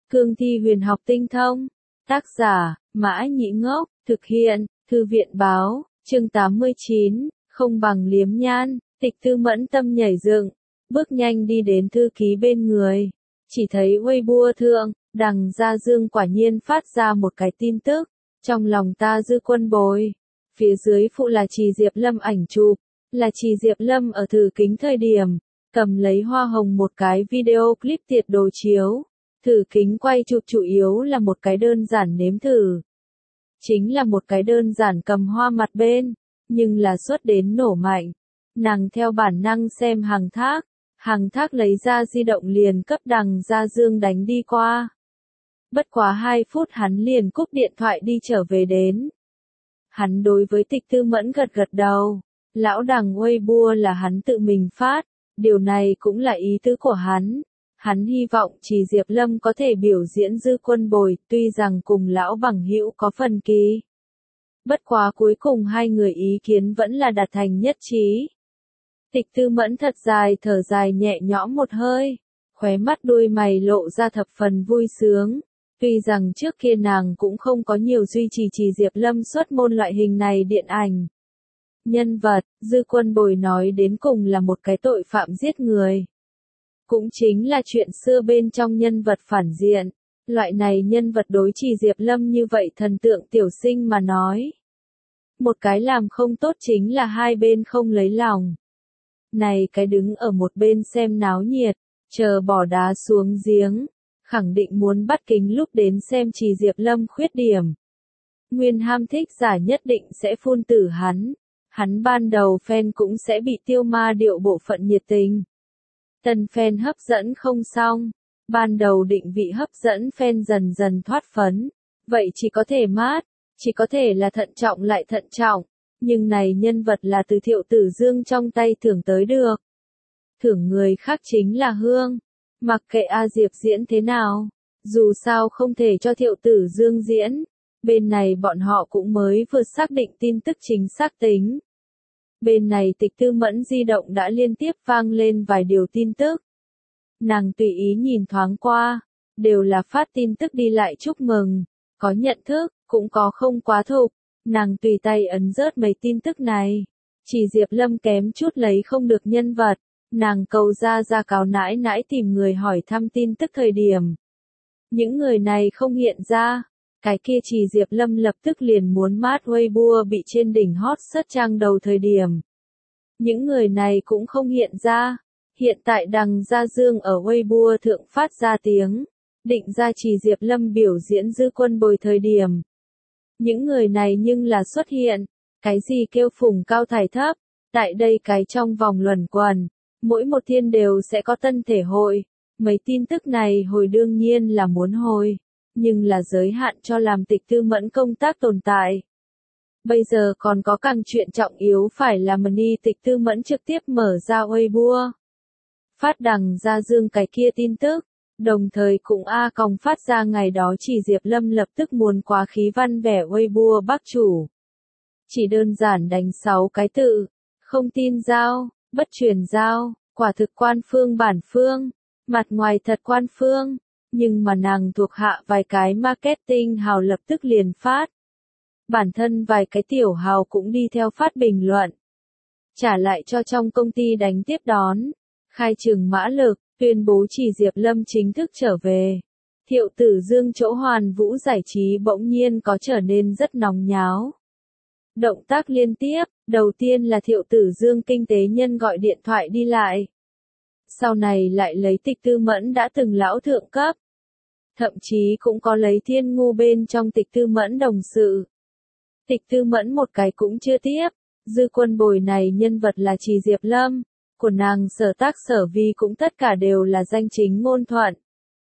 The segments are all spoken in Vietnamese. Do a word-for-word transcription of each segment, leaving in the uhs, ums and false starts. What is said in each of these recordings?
Cương thi huyền học tinh thông. Tác giả, Mã Nhĩ Ngốc, thực hiện, Thư viện Báo, chương tám mươi chín, không bằng liếm nhan, Tịch Tư Mẫn tâm nhảy dựng, bước nhanh đi đến thư ký bên người. Chỉ thấy Weibo thượng, Đằng Gia Dương quả nhiên phát ra một cái tin tức, trong lòng ta dư quân bồi. Phía dưới phụ là Trì Diệp Lâm ảnh chụp, là Trì Diệp Lâm ở thử kính thời điểm, cầm lấy hoa hồng một cái video clip tiệt đồ chiếu. Thử kính quay chụp chủ yếu là một cái đơn giản nếm thử. Chính là một cái đơn giản cầm hoa mặt bên, nhưng là xuất đến nổ mạnh. Nàng theo bản năng xem Hàng Thác, Hàng Thác lấy ra di động liền cấp Đằng Gia Dương đánh đi qua. Bất quá hai phút hắn liền cúp điện thoại đi trở về đến. Hắn đối với Tịch Tư Mẫn gật gật đầu, lão Đằng Weibo là hắn tự mình phát, điều này cũng là ý tứ của hắn. Hắn hy vọng Trì Diệp Lâm có thể biểu diễn dư quân bồi, tuy rằng cùng lão bằng hữu có phần kỳ. Bất quá cuối cùng hai người ý kiến vẫn là đạt thành nhất trí. Tịch Tư Mẫn thật dài thở dài nhẹ nhõm một hơi, khóe mắt đuôi mày lộ ra thập phần vui sướng. Tuy rằng trước kia nàng cũng không có nhiều duy trì Trì Diệp Lâm xuất môn loại hình này điện ảnh. Nhân vật, dư quân bồi nói đến cùng là một cái tội phạm giết người. Cũng chính là chuyện xưa bên trong nhân vật phản diện, loại này nhân vật đối Trì Diệp Lâm như vậy thần tượng tiểu sinh mà nói. Một cái làm không tốt chính là hai bên không lấy lòng. Này cái đứng ở một bên xem náo nhiệt, chờ bỏ đá xuống giếng, khẳng định muốn bắt kính lúc đến xem Trì Diệp Lâm khuyết điểm. Nguyên ham thích giả nhất định sẽ phun tử hắn, hắn ban đầu fan cũng sẽ bị tiêu ma điệu bộ phận nhiệt tình. Tân fan hấp dẫn không xong, ban đầu định vị hấp dẫn fan dần dần thoát phấn, vậy chỉ có thể mát, chỉ có thể là thận trọng lại thận trọng, nhưng này nhân vật là từ Thiệu Tử Dương trong tay thưởng tới được. Thưởng người khác chính là hương, mặc kệ A Diệp diễn thế nào, dù sao không thể cho Thiệu Tử Dương diễn, bên này bọn họ cũng mới vừa xác định tin tức chính xác tính. Bên này Tịch Tư Mẫn di động đã liên tiếp vang lên vài điều tin tức. Nàng tùy ý nhìn thoáng qua, đều là phát tin tức đi lại chúc mừng, có nhận thức, cũng có không quá thục. Nàng tùy tay ấn rớt mấy tin tức này. Chỉ Diệp Lâm kém chút lấy không được nhân vật, nàng cầu ra ra cáo nãi nãi tìm người hỏi thăm tin tức thời điểm. Những người này không hiện ra. Cái kia Trì Diệp Lâm lập tức liền muốn mát Weibo bị trên đỉnh hot search trang đầu thời điểm. Những người này cũng không hiện ra. Hiện tại Đằng Gia Dương ở Weibo thượng phát ra tiếng, định ra Trì Diệp Lâm biểu diễn dư quân bồi thời điểm. Những người này nhưng là xuất hiện, cái gì kêu phùng cao thải thấp, tại đây cái trong vòng luẩn quẩn, mỗi một thiên đều sẽ có tân thể hội. Mấy tin tức này hồi đương nhiên là muốn hồi, nhưng là giới hạn cho làm Tịch Tư Mẫn công tác tồn tại. Bây giờ còn có càng chuyện trọng yếu phải là Money Tịch Tư Mẫn trực tiếp mở ra Weibo. Phát Đằng Gia Dương cái kia tin tức, đồng thời cũng A Còng phát ra ngày đó Trì Diệp Lâm lập tức muốn quá khí văn vẻ Weibo bác chủ. Chỉ đơn giản đánh sáu cái tự, không tin giao, bất truyền giao, quả thực quan phương bản phương, mặt ngoài thật quan phương. Nhưng mà nàng thuộc hạ vài cái marketing hào lập tức liền phát. Bản thân vài cái tiểu hào cũng đi theo phát bình luận. Trả lại cho trong công ty đánh tiếp đón. Khai trừng mã lực, tuyên bố Trì Diệp Lâm chính thức trở về. Thiệu Tử Dương chỗ Hoàn Vũ giải trí bỗng nhiên có trở nên rất nóng nháo. Động tác liên tiếp, đầu tiên là Thiệu Tử Dương kinh tế nhân gọi điện thoại đi lại. Sau này lại lấy Tịch Tư Mẫn đã từng lão thượng cấp. Thậm chí cũng có lấy Thiên Ngu bên trong Tịch Tư Mẫn đồng sự. Tịch Tư Mẫn một cái cũng chưa tiếp, dư quân bồi này nhân vật là Trì Diệp Lâm, của nàng sở tác sở vi cũng tất cả đều là danh chính ngôn thuận.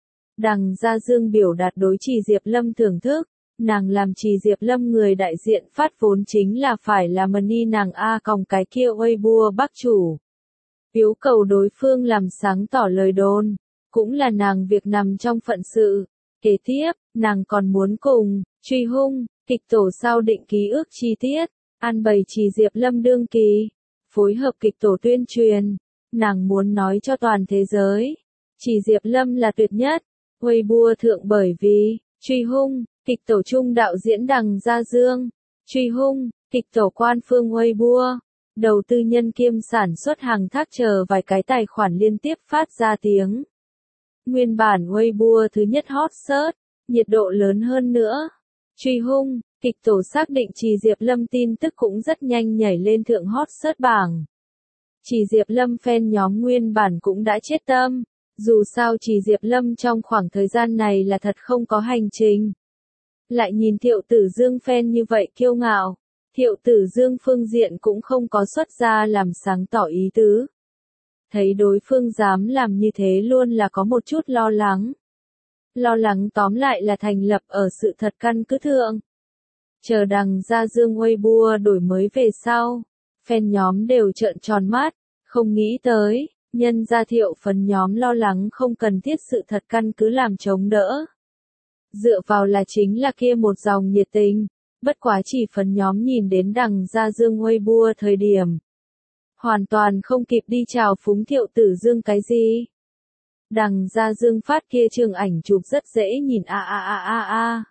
Đằng Gia Dương biểu đạt đối Trì Diệp Lâm thưởng thức, nàng làm Trì Diệp Lâm người đại diện phát vốn chính là phải là Money nàng A Còng cái kia Weibo bác chủ. Yêu cầu đối phương làm sáng tỏ lời đồn, cũng là nàng việc nằm trong phận sự. Kế tiếp, nàng còn muốn cùng, truy hung, kịch tổ sao định ký ức chi tiết, an bày Trì Diệp Lâm đương kỳ, phối hợp kịch tổ tuyên truyền, nàng muốn nói cho toàn thế giới, Trì Diệp Lâm là tuyệt nhất, Weibo thượng bởi vì, truy hung, kịch tổ trung đạo diễn Đằng Gia Dương, truy hung, kịch tổ quan phương Weibo, đầu tư nhân kiêm sản xuất hàng thác chờ vài cái tài khoản liên tiếp phát ra tiếng. Nguyên bản Weibo thứ nhất hot search, nhiệt độ lớn hơn nữa. Truy hung, kịch tổ xác định Trì Diệp Lâm tin tức cũng rất nhanh nhảy lên thượng hot search bảng. Trì Diệp Lâm fan nhóm nguyên bản cũng đã chết tâm, dù sao Trì Diệp Lâm trong khoảng thời gian này là thật không có hành trình. Lại nhìn Thiệu Tử Dương fan như vậy kiêu ngạo, Thiệu Tử Dương phương diện cũng không có xuất ra làm sáng tỏ ý tứ. Thấy đối phương dám làm như thế luôn là có một chút lo lắng. Lo lắng tóm lại là thành lập ở sự thật căn cứ thượng. Chờ Đằng Gia Dương Weibo đổi mới về sau, fan nhóm đều trợn tròn mắt, không nghĩ tới, nhân gia Thiệu phần nhóm lo lắng không cần thiết sự thật căn cứ làm chống đỡ. Dựa vào là chính là kia một dòng nhiệt tình, bất quá chỉ phần nhóm nhìn đến Đằng Gia Dương Weibo thời điểm. Hoàn toàn không kịp đi chào phúng Thiệu Tử Dương cái gì. Đằng Gia Dương phát kia trường ảnh chụp rất dễ nhìn a a a a a.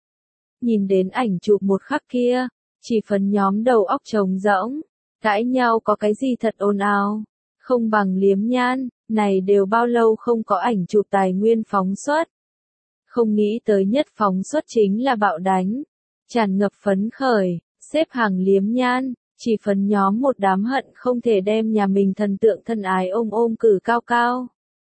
Nhìn đến ảnh chụp một khắc kia, chỉ phần nhóm đầu óc trống rỗng, cãi nhau có cái gì thật ồn ào, không bằng liếm nhan, này đều bao lâu không có ảnh chụp tài nguyên phóng xuất. Không nghĩ tới nhất phóng xuất chính là bạo đánh, tràn ngập phấn khởi, xếp hàng liếm nhan, chỉ phần nhóm một đám hận không thể đem nhà mình thần tượng thân ái ôm ôm cử cao cao.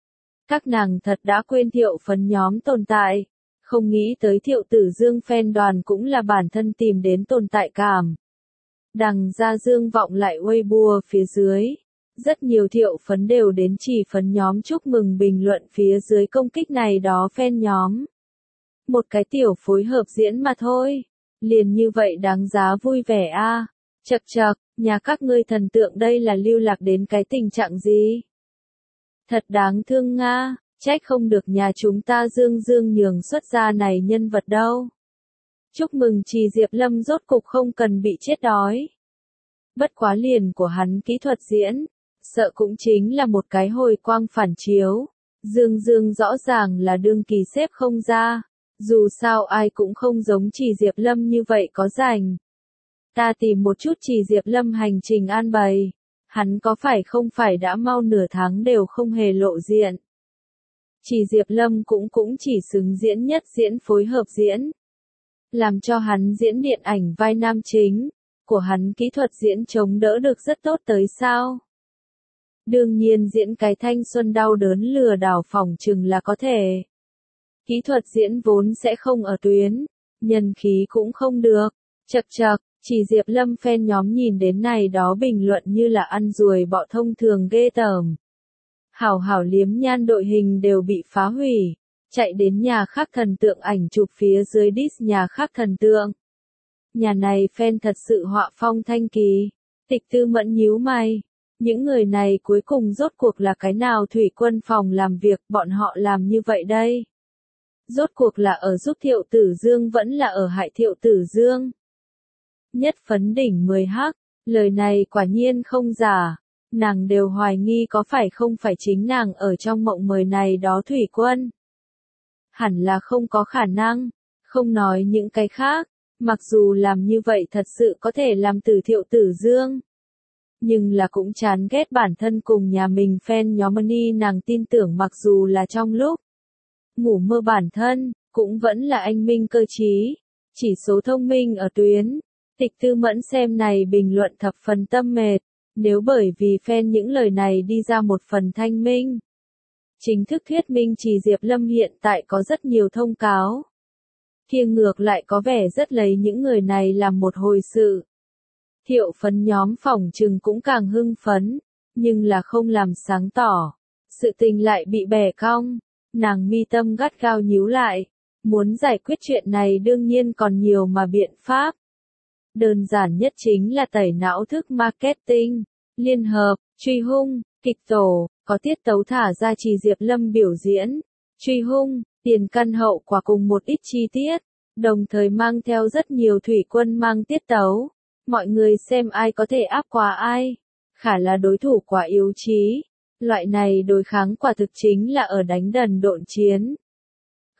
Các nàng thật đã quên Thiệu phần nhóm tồn tại, không nghĩ tới Thiệu Tử Dương fan đoàn cũng là bản thân tìm đến tồn tại cảm. Đằng Gia Dương vọng lại Weibo phía dưới, rất nhiều Thiệu phấn đều đến chỉ phần nhóm chúc mừng bình luận phía dưới công kích này đó fan nhóm. Một cái tiểu phối hợp diễn mà thôi, liền như vậy đáng giá vui vẻ a. À. Chậc chậc, nhà các ngươi thần tượng đây là lưu lạc đến cái tình trạng gì? Thật đáng thương nga, trách không được nhà chúng ta Dương Dương nhường xuất ra này nhân vật đâu. Chúc mừng Trì Diệp Lâm rốt cục không cần bị chết đói. Bất quá liền của hắn kỹ thuật diễn, sợ cũng chính là một cái hồi quang phản chiếu. Dương Dương rõ ràng là đương kỳ xếp không ra, dù sao ai cũng không giống Trì Diệp Lâm như vậy có rảnh. Ta tìm một chút Trì Diệp Lâm hành trình an bày, hắn có phải không phải đã mau nửa tháng đều không hề lộ diện. Trì Diệp Lâm cũng cũng chỉ xứng diễn nhất diễn phối hợp diễn. Làm cho hắn diễn điện ảnh vai nam chính, của hắn kỹ thuật diễn chống đỡ được rất tốt tới sao. Đương nhiên diễn cái thanh xuân đau đớn lừa đảo phỏng chừng là có thể. Kỹ thuật diễn vốn sẽ không ở tuyến, nhân khí cũng không được, chậc chậc. Chỉ Diệp Lâm fan nhóm nhìn đến này đó bình luận như là ăn ruồi bọ thông thường ghê tởm. Hảo hảo liếm nhan đội hình đều bị phá hủy, chạy đến nhà khác thần tượng ảnh chụp phía dưới diss nhà khác thần tượng. Nhà này fan thật sự họa phong thanh kỳ, Tịch Tư Mẫn nhíu mày. Những người này cuối cùng rốt cuộc là cái nào thủy quân phòng làm việc bọn họ làm như vậy đây? Rốt cuộc là ở giúp Thiệu Tử Dương vẫn là ở hại Thiệu Tử Dương? Nhất phấn đỉnh mười hắc, lời này quả nhiên không giả, nàng đều hoài nghi có phải không phải chính nàng ở trong mộng mời này đó thủy quân. Hẳn là không có khả năng, không nói những cái khác, mặc dù làm như vậy thật sự có thể làm tử Thiệu Tử Dương. Nhưng là cũng chán ghét bản thân cùng nhà mình fan nhóm Money nàng tin tưởng mặc dù là trong lúc ngủ mơ bản thân, cũng vẫn là anh minh cơ trí, chỉ số thông minh ở tuyến. Tịch Tư Mẫn xem này bình luận thập phần tâm mệt, nếu bởi vì fan những lời này đi ra một phần thanh minh. Chính thức thuyết minh Trì Diệp Lâm hiện tại có rất nhiều thông cáo. Kia ngược lại có vẻ rất lấy những người này làm một hồi sự. Thiệu phấn nhóm phỏng chừng cũng càng hưng phấn, nhưng là không làm sáng tỏ. Sự tình lại bị bẻ cong, nàng mi tâm gắt gao nhíu lại. Muốn giải quyết chuyện này đương nhiên còn nhiều mà biện pháp. Đơn giản nhất chính là tẩy não thức marketing, liên hợp, truy hung, kịch tổ, có tiết tấu thả ra Trì Diệp Lâm biểu diễn, truy hung, tiền căn hậu quả cùng một ít chi tiết, đồng thời mang theo rất nhiều thủy quân mang tiết tấu. Mọi người xem ai có thể áp qua ai, khả là đối thủ quá yếu trí. Loại này đối kháng quả thực chính là ở đánh đần độn chiến.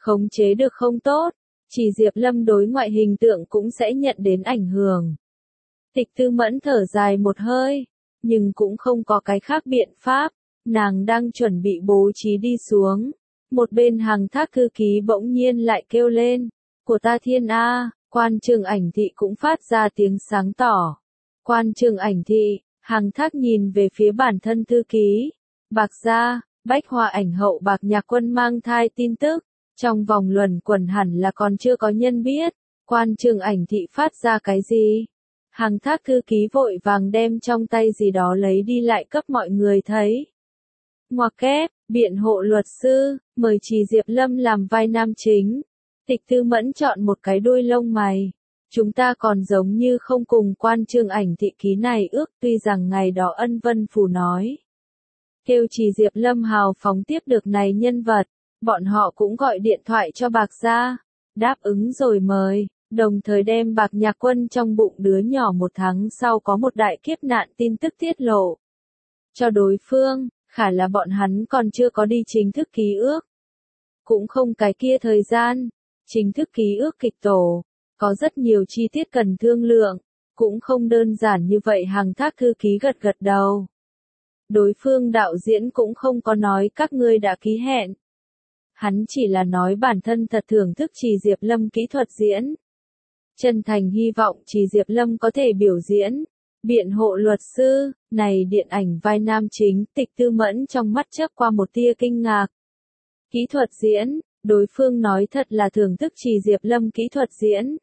khống chế được không tốt, Chỉ Diệp Lâm đối ngoại hình tượng cũng sẽ nhận đến ảnh hưởng. Tịch Tư Mẫn thở dài một hơi, nhưng cũng không có cái khác biện pháp, nàng đang chuẩn bị bố trí đi xuống. Một bên Hàng Thác thư ký bỗng nhiên lại kêu lên, của ta thiên A, Quan Trường Ảnh Thị cũng phát ra tiếng sáng tỏ. Quan Trường Ảnh Thị, Hàng Thác nhìn về phía bản thân thư ký, Bạc gia, Bách Hoa Ảnh hậu Bạc Nhạc Quân mang thai tin tức, trong vòng luẩn quẩn hẳn là còn chưa có nhân biết, Quan Trường Ảnh Thị phát ra cái gì? Hàng Thác thư ký vội vàng đem trong tay gì đó lấy đi lại cấp mọi người thấy. Ngoặc kép, biện hộ luật sư, mời Chỉ Diệp Lâm làm vai nam chính. Tịch Tư Mẫn chọn một cái đuôi lông mày. Chúng ta còn giống như không cùng Quan Trường Ảnh Thị ký này ước, tuy rằng ngày đó Ân Vân Phù nói. Kêu Chỉ Diệp Lâm hào phóng tiếp được này nhân vật, bọn họ cũng gọi điện thoại cho Bạc gia, đáp ứng rồi mời, đồng thời đem Bạc Nhạc Quân trong bụng đứa nhỏ một tháng sau có một đại kiếp nạn tin tức tiết lộ. Cho đối phương, khả là bọn hắn còn chưa có đi chính thức ký ước. Cũng không cái kia thời gian, chính thức ký ước kịch tổ, có rất nhiều chi tiết cần thương lượng, cũng không đơn giản như vậy. Hàng Thác thư ký gật gật đầu. Đối phương đạo diễn cũng không có nói các ngươi đã ký hẹn. Hắn chỉ là nói bản thân thật thưởng thức Chỉ Diệp Lâm kỹ thuật diễn. Chân thành hy vọng Chỉ Diệp Lâm có thể biểu diễn. Biện hộ luật sư, này điện ảnh vai nam chính, Tịch Tư Mẫn trong mắt chớp qua một tia kinh ngạc. Kỹ thuật diễn, đối phương nói thật là thưởng thức Chỉ Diệp Lâm kỹ thuật diễn.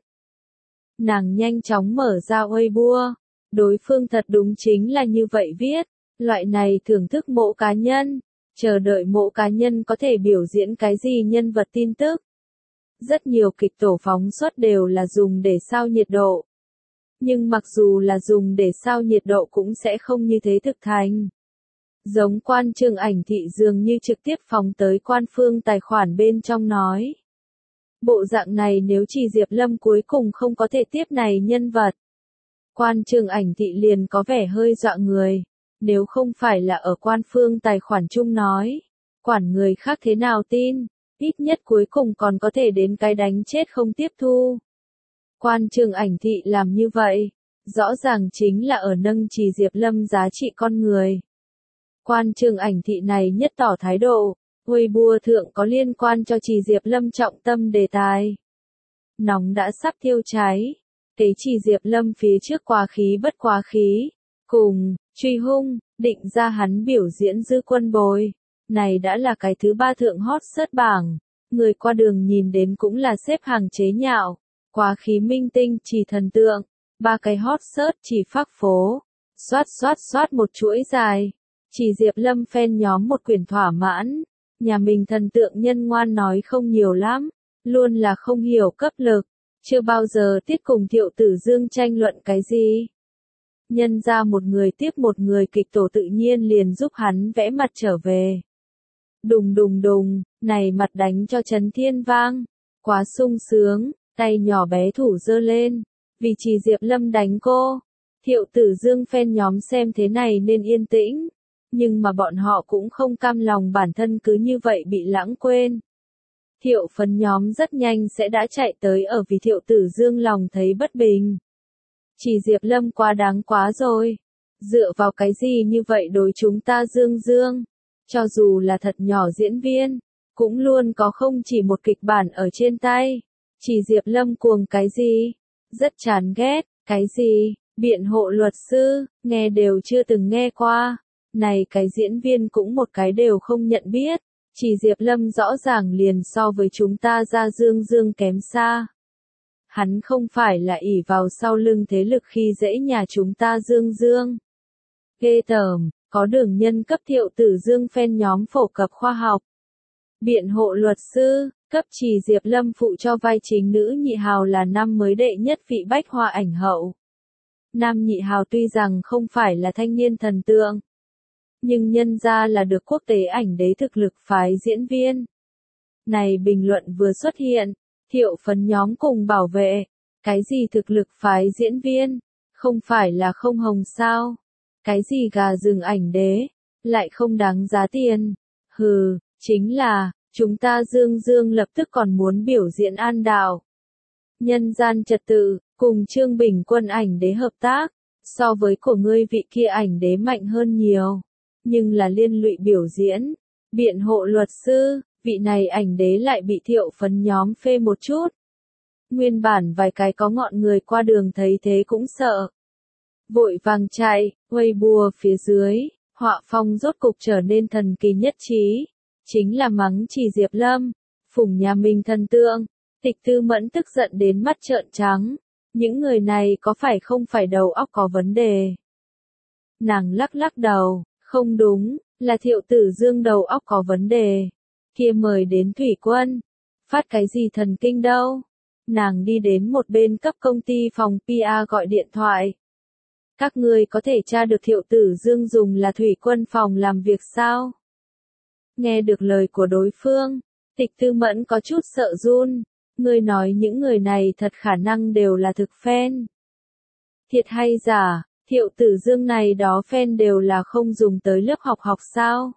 Nàng nhanh chóng mở ra Weibo, đối phương thật đúng chính là như vậy viết, loại này thưởng thức mộ cá nhân, chờ đợi mộ cá nhân có thể biểu diễn cái gì nhân vật tin tức. Rất nhiều kịch tổ phóng xuất đều là dùng để sao nhiệt độ. Nhưng mặc dù là dùng để sao nhiệt độ cũng sẽ không như thế thực thành. Giống Quan Trường Ảnh Thị dường như trực tiếp phóng tới quan phương tài khoản bên trong nói. Bộ dạng này nếu Chỉ Diệp Lâm cuối cùng không có thể tiếp này nhân vật. Quan Trường Ảnh Thị liền có vẻ hơi dọa người. Nếu không phải là ở quan phương tài khoản chung nói. Quản người khác thế nào tin. Ít nhất cuối cùng còn có thể đến cái đánh chết không tiếp thu. Quan Trường Ảnh Thị làm như vậy, rõ ràng chính là ở nâng Chỉ Diệp Lâm giá trị con người. Quan Trường Ảnh Thị này nhất tỏ thái độ, Weibo thượng có liên quan cho Chỉ Diệp Lâm trọng tâm đề tài. Nóng đã sắp thiêu cháy, tế Chỉ Diệp Lâm phía trước quá khí bất quá khí, cùng, truy hung, định ra hắn biểu diễn Dư Quân Bồi. Này đã là cái thứ ba thượng hot search bảng, người qua đường nhìn đến cũng là xếp hàng chế nhạo. Quá khí minh tinh, Chỉ thần tượng, ba cái hot search chỉ phác phố, xoát xoát xoát một chuỗi dài. Chỉ Diệp Lâm fan nhóm một quyển thỏa mãn, nhà mình thần tượng nhân ngoan nói không nhiều lắm, luôn là không hiểu cấp lực, chưa bao giờ tiết cùng Thiệu Tử Dương tranh luận cái gì. Nhân ra một người tiếp một người kịch tổ tự nhiên liền giúp hắn vẽ mặt trở về. Đùng đùng đùng, này mặt đánh cho chấn thiên vang, quá sung sướng. Tay nhỏ bé thủ giơ lên, vì Chỉ Diệp Lâm đánh cô. Thiệu Tử Dương fan nhóm xem thế này nên yên tĩnh, nhưng mà bọn họ cũng không cam lòng bản thân cứ như vậy bị lãng quên. Thiệu phấn nhóm rất nhanh sẽ đã chạy tới ở vì Thiệu Tử Dương lòng thấy bất bình. Chỉ Diệp Lâm quá đáng quá rồi, dựa vào cái gì như vậy đối chúng ta Dương Dương, cho dù là thật nhỏ diễn viên, cũng luôn có không chỉ một kịch bản ở trên tay. Chỉ Diệp Lâm cuồng cái gì? Rất chán ghét, cái gì? Biện hộ luật sư, nghe đều chưa từng nghe qua. Này cái diễn viên cũng một cái đều không nhận biết. Chỉ Diệp Lâm rõ ràng liền so với chúng ta ra Dương Dương kém xa. Hắn không phải là ỷ vào sau lưng thế lực khi dễ nhà chúng ta Dương Dương. Ghê tởm, có đường nhân cấp Thiệu Tử Dương fan nhóm phổ cập khoa học. Biện hộ luật sư, cấp Chỉ Diệp Lâm phụ cho vai chính nữ nhị hào là năm mới đệ nhất vị Bách Hoa Ảnh hậu. Nam nhị hào tuy rằng không phải là thanh niên thần tượng, nhưng nhân ra là được quốc tế ảnh đế thực lực phái diễn viên. Này bình luận vừa xuất hiện, Thiệu phấn nhóm cùng bảo vệ, cái gì thực lực phái diễn viên, không phải là không hồng sao, cái gì gà rừng ảnh đế, lại không đáng giá tiền, hừ, chính là, Chúng ta Dương Dương lập tức còn muốn biểu diễn An Đạo. Nhân gian trật tự, cùng Trương Bình Quân ảnh đế hợp tác, so với của ngươi vị kia ảnh đế mạnh hơn nhiều, nhưng là liên lụy biểu diễn, biện hộ luật sư, vị này ảnh đế lại bị Thiệu Phấn nhóm phê một chút. Nguyên bản vài cái có ngọn người qua đường thấy thế cũng sợ. Vội vàng chạy, quay bùa phía dưới, họa phong rốt cục trở nên thần kỳ nhất trí. Chính là mắng chỉ Diệp Lâm, phủng nhà mình thần tượng. Tịch Tư Mẫn tức giận đến mắt trợn trắng. Những người này có phải không phải đầu óc có vấn đề? Nàng lắc lắc đầu, không đúng, là Thiệu Tử Dương đầu óc có vấn đề. Kia mời đến Thủy Quân. Phát cái gì thần kinh đâu? Nàng đi đến một bên cấp công ty phòng pê e gọi điện thoại. Các ngươi có thể tra được Thiệu Tử Dương dùng là Thủy Quân phòng làm việc sao? Nghe được lời của đối phương, Tịch Tư Mẫn có chút sợ run. Ngươi nói những người này thật khả năng đều là thực fan. Thiệt hay giả, Thiệu Tử Dương này đó fan đều là không dùng tới lớp học học sao?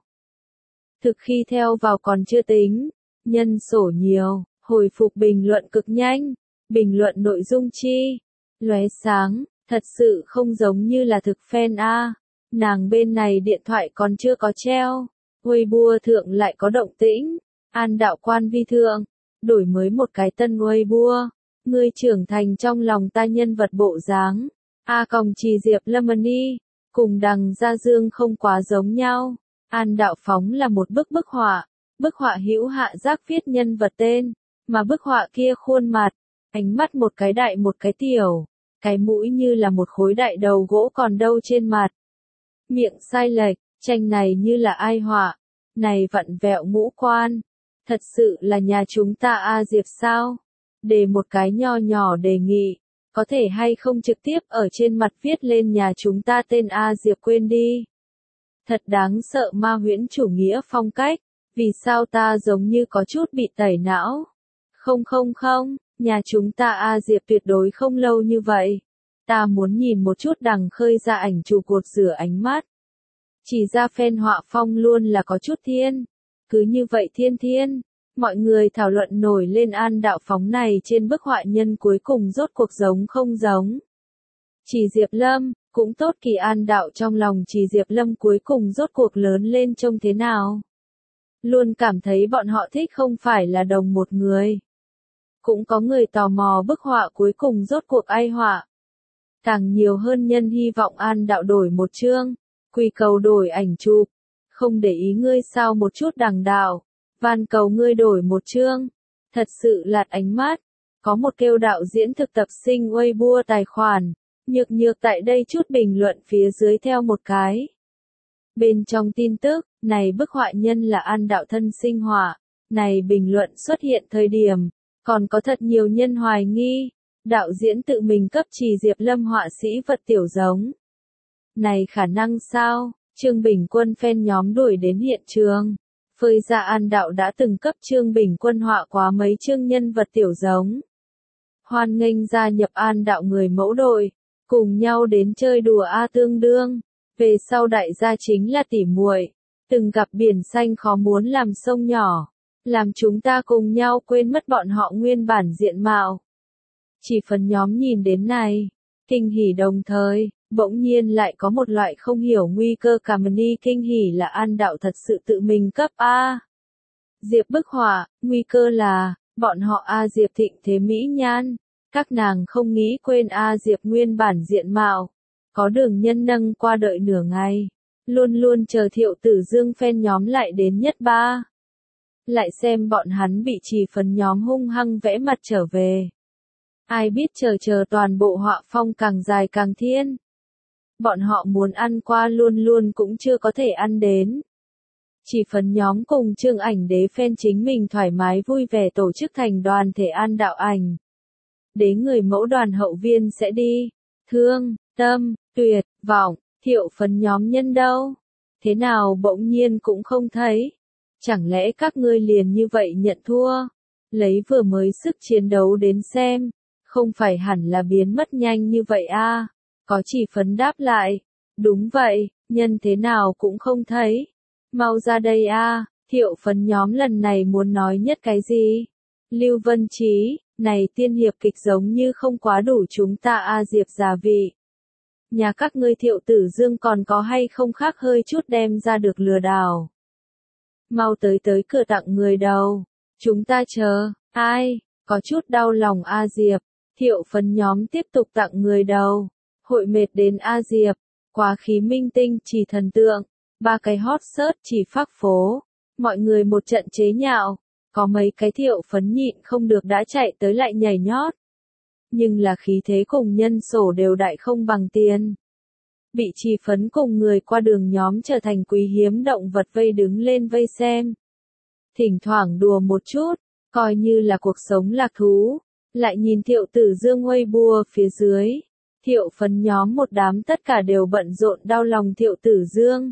Thực khi theo vào còn chưa tính, nhân sổ nhiều, hồi phục bình luận cực nhanh, bình luận nội dung chi, lóe sáng, thật sự không giống như là thực fan a. Nàng bên này điện thoại còn chưa có treo, Weibo thượng lại có động tĩnh, An Đạo quan vi thượng, đổi mới một cái tân Weibo, ngươi trưởng thành trong lòng ta nhân vật bộ dáng, a còng trì Diệp Lâm Ni, cùng Đằng Gia Dương không quá giống nhau. An Đạo phóng là một bức bức họa, bức họa hữu hạ giác viết nhân vật tên, mà bức họa kia khuôn mặt, ánh mắt một cái đại một cái tiểu, cái mũi như là một khối đại đầu gỗ còn đâu trên mặt. Miệng sai lệch, tranh này như là ai họa, này vặn vẹo ngũ quan, thật sự là nhà chúng ta A Diệp sao? Đề một cái nho nhỏ đề nghị, có thể hay không trực tiếp ở trên mặt viết lên nhà chúng ta tên A Diệp quên đi. Thật đáng sợ ma huyễn chủ nghĩa phong cách, vì sao ta giống như có chút bị tẩy não? Không không không, nhà chúng ta A Diệp tuyệt đối không lâu như vậy. Ta muốn nhìn một chút Đằng khơi ra ảnh chụp cột rửa ánh mắt. Chỉ ra fan họa phong luôn là có chút thiên. Cứ như vậy thiên thiên, mọi người thảo luận nổi lên An Đạo phóng này trên bức họa nhân cuối cùng rốt cuộc giống không giống. Chỉ Diệp Lâm, cũng tốt kỳ An Đạo trong lòng Chỉ Diệp Lâm cuối cùng rốt cuộc lớn lên trông thế nào. Luôn cảm thấy bọn họ thích không phải là đồng một người. Cũng có người tò mò bức họa cuối cùng rốt cuộc ai họa. Càng nhiều hơn nhân hy vọng An Đạo đổi một chương, quy cầu đổi ảnh chụp. Không để ý ngươi sao một chút Đằng Đạo, van cầu ngươi đổi một chương. Thật sự lạt ánh mắt. Có một kêu đạo diễn thực tập sinh Weibo tài khoản. Nhược nhược tại đây chút bình luận phía dưới theo một cái. Bên trong tin tức, này bức họa nhân là An Đạo thân sinh họa. Này bình luận xuất hiện thời điểm, còn có thật nhiều nhân hoài nghi. Đạo diễn tự mình cấp Chỉ Diệp Lâm họa sĩ vật tiểu giống. Này khả năng sao? Trương Bình Quân fan nhóm đuổi đến hiện trường. Phơi ra An Đạo đã từng cấp Trương Bình Quân họa quá mấy chương nhân vật tiểu giống. Hoan nghênh gia nhập An Đạo người mẫu đội. Cùng nhau đến chơi đùa A tương đương. Về sau đại gia chính là tỉ muội. Từng gặp biển xanh khó muốn làm sông nhỏ. Làm chúng ta cùng nhau quên mất bọn họ nguyên bản diện mạo. Chỉ phần nhóm nhìn đến này. Kinh hỉ đồng thời. Bỗng nhiên lại có một loại không hiểu nguy cơ cảm ni kinh hỉ là An Đạo thật sự tự mình cấp A. Diệp bức họa, nguy cơ là, bọn họ A Diệp thịnh thế mỹ nhan. Các nàng không nghĩ quên A Diệp nguyên bản diện mạo. Có đường nhân nâng qua đợi nửa ngày. Luôn luôn chờ Thiệu Tử Dương fan nhóm lại đến nhất ba. Lại xem bọn hắn bị Chỉ phần nhóm hung hăng vẽ mặt trở về. Ai biết chờ chờ toàn bộ họa phong càng dài càng thiên. Bọn họ muốn ăn qua luôn luôn cũng chưa có thể ăn đến. Chỉ phần nhóm cùng Trương ảnh đế fan chính mình thoải mái vui vẻ tổ chức thành đoàn thể An Đạo ảnh. Đế người mẫu đoàn hậu viên sẽ đi. Thương, tâm, tuyệt, vọng, Thiệu phần nhóm nhân đâu? Thế nào bỗng nhiên cũng không thấy. Chẳng lẽ các ngươi liền như vậy nhận thua? Lấy vừa mới sức chiến đấu đến xem. Không phải hẳn là biến mất nhanh như vậy a? À? Có Chỉ Phấn đáp lại. Đúng vậy, nhân thế nào cũng không thấy. Mau ra đây a, à, Thiệu Phấn nhóm lần này muốn nói nhất cái gì? Lưu Vân Trí, này tiên hiệp kịch giống như không quá đủ chúng ta A Diệp gia vị. Nhà các ngươi Thiệu Tử Dương còn có hay không khác hơi chút đem ra được lừa đảo. Mau tới tới cửa tặng người đầu. Chúng ta chờ, ai, có chút đau lòng A Diệp. Thiệu Phấn nhóm tiếp tục tặng người đầu. Hội mệt đến A Diệp, quá khí minh tinh chỉ thần tượng. Ba cái hot search chỉ phác phố. Mọi người một trận chế nhạo. Có mấy cái Thiệu Phấn nhịn không được đã chạy tới lại nhảy nhót. Nhưng là khí thế cùng nhân sổ đều đại không bằng tiền. Bị Trì Phấn cùng người qua đường nhóm trở thành quý hiếm động vật vây đứng lên vây xem. Thỉnh thoảng đùa một chút, coi như là cuộc sống lạc thú. Lại nhìn Thiệu Tử Dương Weibo phía dưới. Thiệu Phấn nhóm một đám tất cả đều bận rộn đau lòng Thiệu Tử Dương.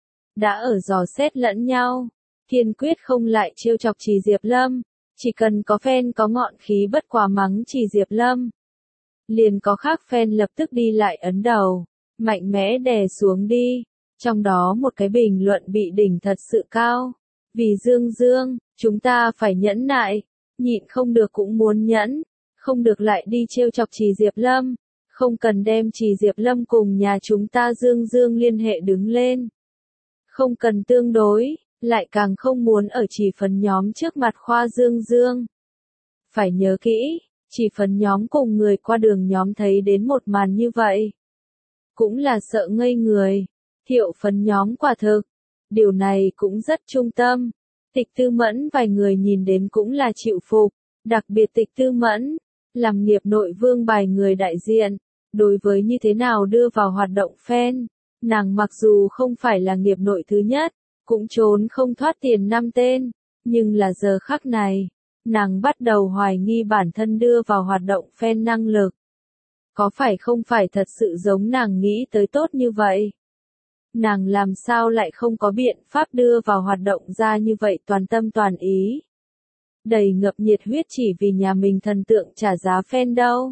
Đã ở dò xét lẫn nhau. Kiên quyết không lại trêu chọc Trì Diệp Lâm. Chỉ cần có fan có ngọn khí bất quá mắng Trì Diệp Lâm. Liền có khác fan lập tức đi lại ấn đầu. Mạnh mẽ đè xuống đi. Trong đó một cái bình luận bị đỉnh thật sự cao. Vì Dương Dương, chúng ta phải nhẫn nại. Nhịn không được cũng muốn nhẫn. Không được lại đi trêu chọc Trì Diệp Lâm. Không cần đem Trì Diệp Lâm cùng nhà chúng ta Dương Dương liên hệ đứng lên. Không cần tương đối. Lại càng không muốn ở Trì Phấn nhóm trước mặt khoa Dương Dương. Phải nhớ kỹ, Trì Phấn nhóm cùng người qua đường nhóm thấy đến một màn như vậy. Cũng là sợ ngây người. Thiệu Phấn nhóm quả thực. Điều này cũng rất trung tâm. Tịch Tư Mẫn vài người nhìn đến cũng là chịu phục. Đặc biệt Tịch Tư Mẫn, làm nghiệp nội vương bài người đại diện. Đối với như thế nào đưa vào hoạt động fan, nàng mặc dù không phải là nghiệp nội thứ nhất. Cũng trốn không thoát tiền năm tên, nhưng là giờ khắc này, nàng bắt đầu hoài nghi bản thân đưa vào hoạt động fan năng lực. Có phải không phải thật sự giống nàng nghĩ tới tốt như vậy? Nàng làm sao lại không có biện pháp đưa vào hoạt động ra như vậy toàn tâm toàn ý? Đầy ngập nhiệt huyết chỉ vì nhà mình thần tượng trả giá fan đâu?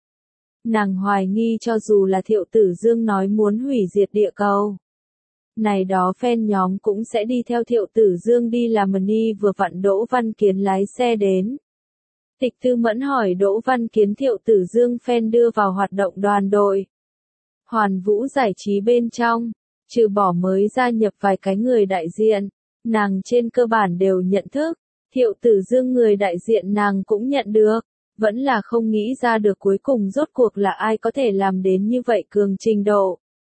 Nàng hoài nghi cho dù là Thiệu Tử Dương nói muốn hủy diệt địa cầu. Này đó fan nhóm cũng sẽ đi theo Thiệu Tử Dương đi làm ni vừa vặn Đỗ Văn Kiến lái xe đến. Tịch Tư Mẫn hỏi Đỗ Văn Kiến Thiệu Tử Dương fan đưa vào hoạt động đoàn đội. Hoàn Vũ giải trí bên trong, trừ bỏ mới gia nhập vài cái người đại diện, nàng trên cơ bản đều nhận thức, Thiệu Tử Dương người đại diện nàng cũng nhận được, vẫn là không nghĩ ra được cuối cùng rốt cuộc là ai có thể làm đến như vậy cường trình độ.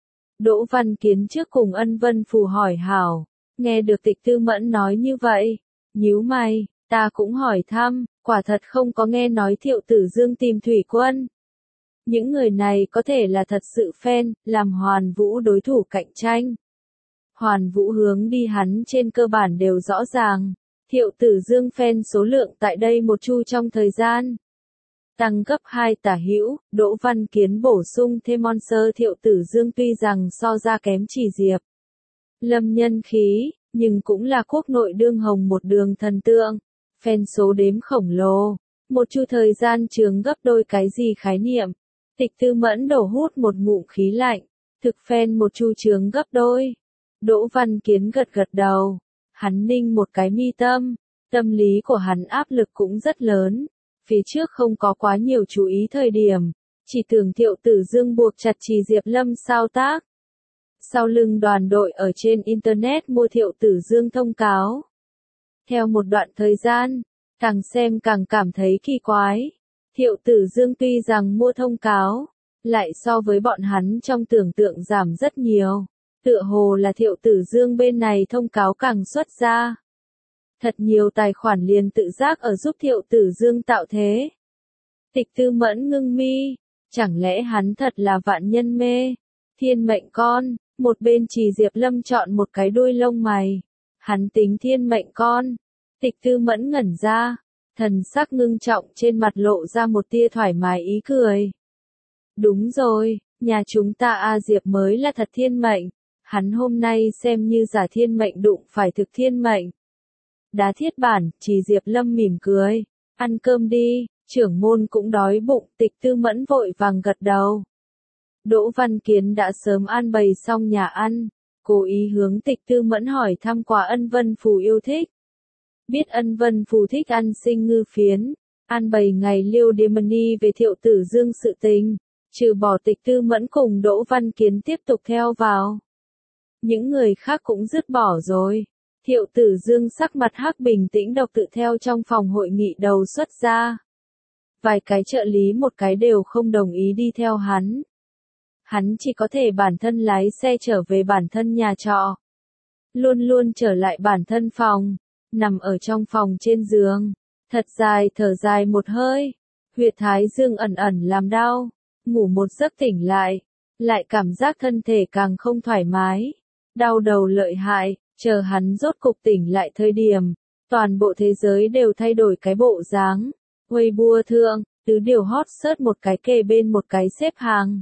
Đỗ Văn Kiến trước cùng Ân Vân Phù hỏi hảo, nghe được Tịch Tư Mẫn nói như vậy, nhíu mày, ta cũng hỏi thăm, quả thật không có nghe nói Thiệu Tử Dương tìm Thủy Quân. Những người này có thể là thật sự fan, làm Hoàn Vũ đối thủ cạnh tranh. Hoàn Vũ hướng đi hắn trên cơ bản đều rõ ràng, Thiệu Tử Dương fan số lượng tại đây một chu trong thời gian. Tăng gấp hai tả hữu, Đỗ Văn Kiến bổ sung thêm Monster Thiệu Tử Dương tuy rằng so ra kém Trì Diệp Lâm nhân khí, nhưng cũng là quốc nội đương hồng một đường thần tượng. Fan số đếm khổng lồ, một chu thời gian trường gấp đôi cái gì khái niệm. Tịch Tư Mẫn đổ hút một ngụm khí lạnh, thực fan một chu trường gấp đôi. Đỗ Văn Kiến gật gật đầu, hắn ninh một cái mi tâm, tâm lý của hắn áp lực cũng rất lớn. Phía trước không có quá nhiều chú ý thời điểm, chỉ tưởng Thiệu Tử Dương buộc chặt Trì Diệp Lâm sao tác. Sau lưng đoàn đội ở trên Internet mua Thiệu Tử Dương thông cáo. Theo một đoạn thời gian, càng xem càng cảm thấy kỳ quái. Thiệu Tử Dương tuy rằng mua thông cáo, lại so với bọn hắn trong tưởng tượng giảm rất nhiều. Tựa hồ là Thiệu Tử Dương bên này thông cáo càng xuất ra. Thật nhiều tài khoản liền tự giác ở giúp Thiệu Tử Dương tạo thế. Tịch Tư Mẫn ngưng mi, chẳng lẽ hắn thật là vạn nhân mê, thiên mệnh con, một bên Trì Diệp Lâm chọn một cái đuôi lông mày. Hắn tính thiên mệnh con. Tịch Tư Mẫn ngẩn ra, thần sắc ngưng trọng trên mặt lộ ra một tia thoải mái ý cười. Đúng rồi, nhà chúng ta A Diệp mới là thật thiên mệnh, hắn hôm nay xem như giả thiên mệnh đụng phải thực thiên mệnh. Đá thiết bản, Trì Diệp Lâm mỉm cười, ăn cơm đi, trưởng môn cũng đói bụng. Tịch Tư Mẫn vội vàng gật đầu. Đỗ Văn Kiến đã sớm an bày xong nhà ăn, cố ý hướng Tịch Tư Mẫn hỏi thăm qua Ân Vân Phù yêu thích. Biết Ân Vân Phù thích ăn sinh ngư phiến, an bày ngày liêu Điềmani về Thiệu Tử Dương sự tình, trừ bỏ Tịch Tư Mẫn cùng Đỗ Văn Kiến tiếp tục theo vào. Những người khác cũng dứt bỏ rồi. Thiệu Tử Dương sắc mặt hắc bình tĩnh độc tự theo trong phòng hội nghị đầu xuất ra. Vài cái trợ lý một cái đều không đồng ý đi theo hắn. Hắn chỉ có thể bản thân lái xe trở về bản thân nhà trọ. Luôn luôn trở lại bản thân phòng, nằm ở trong phòng trên giường, thật dài thở dài một hơi, huyệt thái dương ẩn ẩn làm đau, ngủ một giấc tỉnh lại, lại cảm giác thân thể càng không thoải mái, đau đầu lợi hại, chờ hắn rốt cục tỉnh lại thời điểm, toàn bộ thế giới đều thay đổi cái bộ dáng. Weibo thượng, tứ điều hot search một cái kề bên một cái xếp hàng.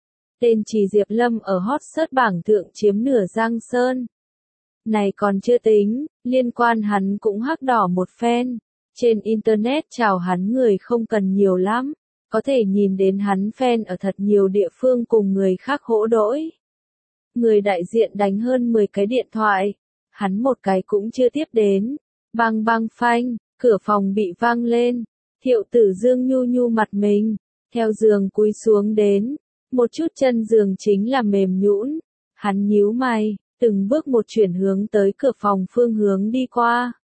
Tên Trì Diệp Lâm ở hot search bảng thượng chiếm nửa Giang Sơn. Này còn chưa tính, liên quan hắn cũng hắc đỏ một phen. Trên internet chào hắn người không cần nhiều lắm, có thể nhìn đến hắn fan ở thật nhiều địa phương cùng người khác hỗ đỗi. Người đại diện đánh hơn mười cái điện thoại, hắn một cái cũng chưa tiếp đến. Bang bang phanh, cửa phòng bị vang lên. Thiệu Tử Dương nhu nhu mặt mình, theo giường cúi xuống đến, một chút chân giường chính là mềm nhũn. Hắn nhíu mày, từng bước một chuyển hướng tới cửa phòng phương hướng đi qua.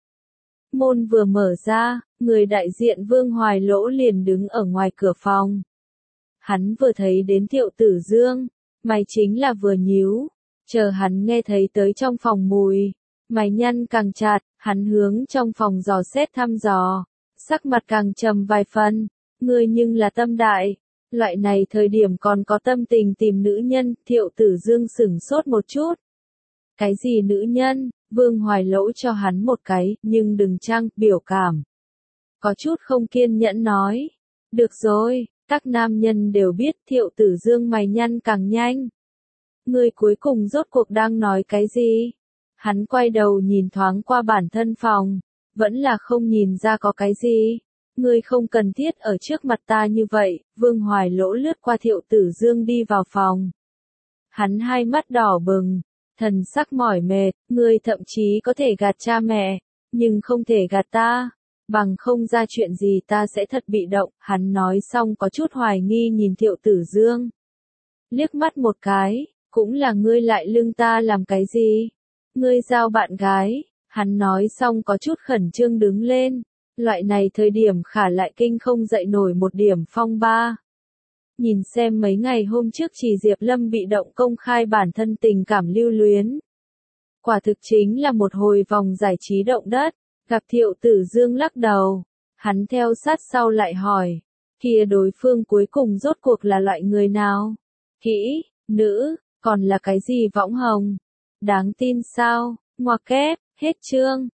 Môn vừa mở ra, người đại diện Vương Hoài Lỗ liền đứng ở ngoài cửa phòng. Hắn vừa thấy đến Thiệu Tử Dương, mày chính là vừa nhíu, chờ hắn nghe thấy tới trong phòng mùi, mày nhăn càng chặt, hắn hướng trong phòng dò xét thăm dò, sắc mặt càng trầm vài phần, ngươi nhưng là tâm đại, loại này thời điểm còn có tâm tình tìm nữ nhân, Thiệu Tử Dương sửng sốt một chút. Cái gì nữ nhân? Vương Hoài Lỗ cho hắn một cái, nhưng đừng trăng, biểu cảm. Có chút không kiên nhẫn nói. Được rồi, các nam nhân đều biết Thiệu Tử Dương mày nhăn càng nhanh. Ngươi cuối cùng rốt cuộc đang nói cái gì? Hắn quay đầu nhìn thoáng qua bản thân phòng, vẫn là không nhìn ra có cái gì. Ngươi không cần thiết ở trước mặt ta như vậy, Vương Hoài Lỗ lướt qua Thiệu Tử Dương đi vào phòng. Hắn hai mắt đỏ bừng. Thần sắc mỏi mệt, ngươi thậm chí có thể gạt cha mẹ, nhưng không thể gạt ta, bằng không ra chuyện gì ta sẽ thật bị động, hắn nói xong có chút hoài nghi nhìn Thiệu Tử Dương. Liếc mắt một cái, cũng là ngươi lại lưng ta làm cái gì? Ngươi giao bạn gái, hắn nói xong có chút khẩn trương đứng lên, loại này thời điểm khả lại kinh không dậy nổi một điểm phong ba. Nhìn xem mấy ngày hôm trước Trì Diệp Lâm bị động công khai bản thân tình cảm lưu luyến. Quả thực chính là một hồi vòng giải trí động đất, gặp Thiệu Tử Dương lắc đầu. Hắn theo sát sau lại hỏi, kia đối phương cuối cùng rốt cuộc là loại người nào? Kỹ, nữ, còn là cái gì võng hồng? Đáng tin sao? Ngoặc kép, hết chương.